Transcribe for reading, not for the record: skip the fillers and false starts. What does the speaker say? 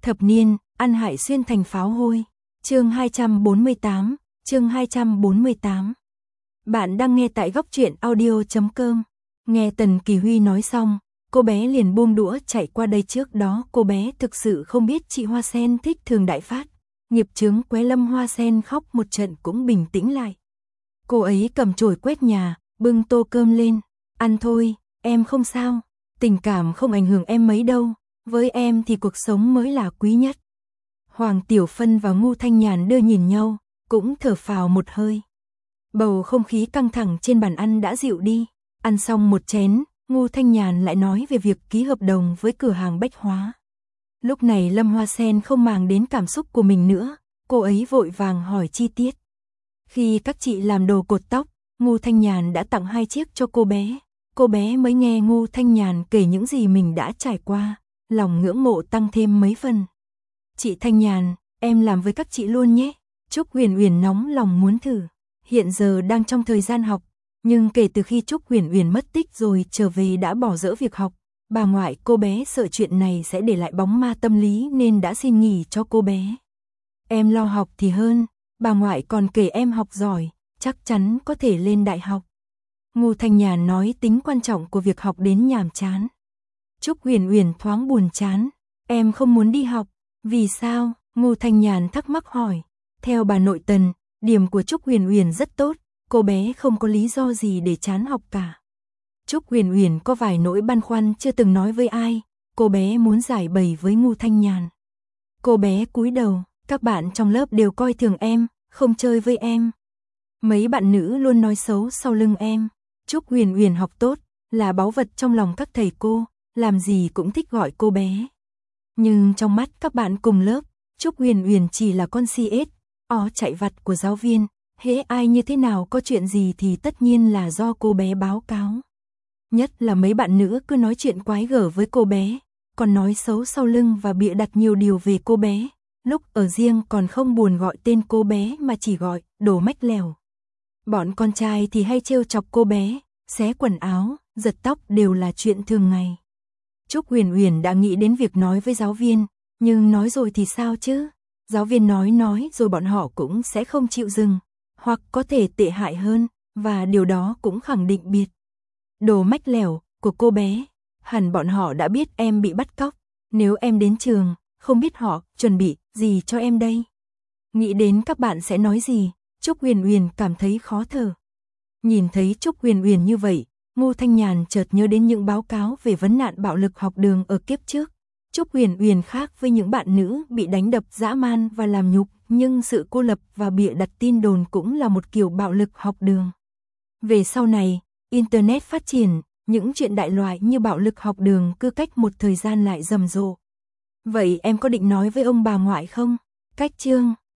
Thập niên, ăn hại xuyên thành pháo hôi. Chương 248, chương 248. Bạn đang nghe tại góc truyện audio.com. Nghe Tần Kỳ Huy nói xong, cô bé liền buông đũa chạy qua đây. Trước đó cô bé thực sự không biết chị Hoa Sen thích Thường Đại Phát. Nghiệp chướng qué Lâm Hoa Sen khóc một trận cũng bình tĩnh lại. Cô ấy cầm chổi quét nhà, bưng tô cơm lên. Ăn thôi, em không sao. Tình cảm không ảnh hưởng em mấy đâu. Với em thì cuộc sống mới là quý nhất. Hoàng Tiểu Phân và Ngô Thanh Nhàn đưa nhìn nhau, cũng thở phào một hơi. Bầu không khí căng thẳng trên bàn ăn đã dịu đi. Ăn xong một chén, Ngô Thanh Nhàn lại nói về việc ký hợp đồng với cửa hàng bách hóa. Lúc này Lâm Hoa Sen không màng đến cảm xúc của mình nữa, cô ấy vội vàng hỏi chi tiết. Khi các chị làm đồ cột tóc, Ngô Thanh Nhàn đã tặng 2 chiếc cho cô bé. Cô bé mới nghe Ngô Thanh Nhàn kể những gì mình đã trải qua, lòng ngưỡng mộ tăng thêm mấy phần. Chị Thanh Nhàn, em làm với các chị luôn nhé. Trúc Huyền Uyển nóng lòng muốn thử. Hiện giờ đang trong thời gian học, nhưng kể từ khi Trúc Huyền Uyển mất tích rồi trở về đã bỏ dỡ việc học. Bà ngoại cô bé sợ chuyện này sẽ để lại bóng ma tâm lý nên đã xin nghỉ cho cô bé. Em lo học thì hơn, bà ngoại còn kể em học giỏi, chắc chắn có thể lên đại học. Ngô Thanh Nhàn nói tính quan trọng của việc học đến nhàm chán. Trúc Huyền Uyển thoáng buồn chán. Em không muốn đi học. Vì sao? Ngô Thanh Nhàn thắc mắc hỏi. Theo bà nội Tần, điểm của Trúc Huyền Uyển rất tốt, cô bé không có lý do gì để chán học cả. Trúc Huyền Uyển có vài nỗi băn khoăn chưa từng nói với ai, cô bé muốn giải bày với Ngô Thanh Nhàn. Cô bé cúi đầu, các bạn trong lớp đều coi thường em, không chơi với em. Mấy bạn nữ luôn nói xấu sau lưng em. Trúc Huyền Uyển học tốt, là báu vật trong lòng các thầy cô, làm gì cũng thích gọi cô bé. Nhưng trong mắt các bạn cùng lớp, Trúc Huyền Uyển chỉ là con si ếch, chạy vặt của giáo viên, hễ ai như thế nào có chuyện gì thì tất nhiên là do cô bé báo cáo. Nhất là mấy bạn nữ cứ nói chuyện quái gở với cô bé, còn nói xấu sau lưng và bịa đặt nhiều điều về cô bé, lúc ở riêng còn không buồn gọi tên cô bé mà chỉ gọi đồ mách lèo. Bọn con trai thì hay trêu chọc cô bé, xé quần áo, giật tóc đều là chuyện thường ngày. Trúc Huyền Uyển đã nghĩ đến việc nói với giáo viên, nhưng nói rồi thì sao chứ? Giáo viên nói rồi bọn họ cũng sẽ không chịu dừng, hoặc có thể tệ hại hơn, và điều đó cũng khẳng định biệt. Đồ mách lèo của cô bé, hẳn bọn họ đã biết em bị bắt cóc, nếu em đến trường, không biết họ chuẩn bị gì cho em đây. Nghĩ đến các bạn sẽ nói gì, Trúc Huyền Uyển cảm thấy khó thở. Nhìn thấy Trúc Huyền Uyển như vậy, Ngô Thanh Nhàn chợt nhớ đến những báo cáo về vấn nạn bạo lực học đường ở kiếp trước. Trúc Huyền Uyển khác với những bạn nữ bị đánh đập dã man và làm nhục, nhưng sự cô lập và bịa đặt tin đồn cũng là một kiểu bạo lực học đường. Về sau này, Internet phát triển, những chuyện đại loại như bạo lực học đường cứ cách một thời gian lại rầm rộ. Vậy em có định nói với ông bà ngoại không? Cách chương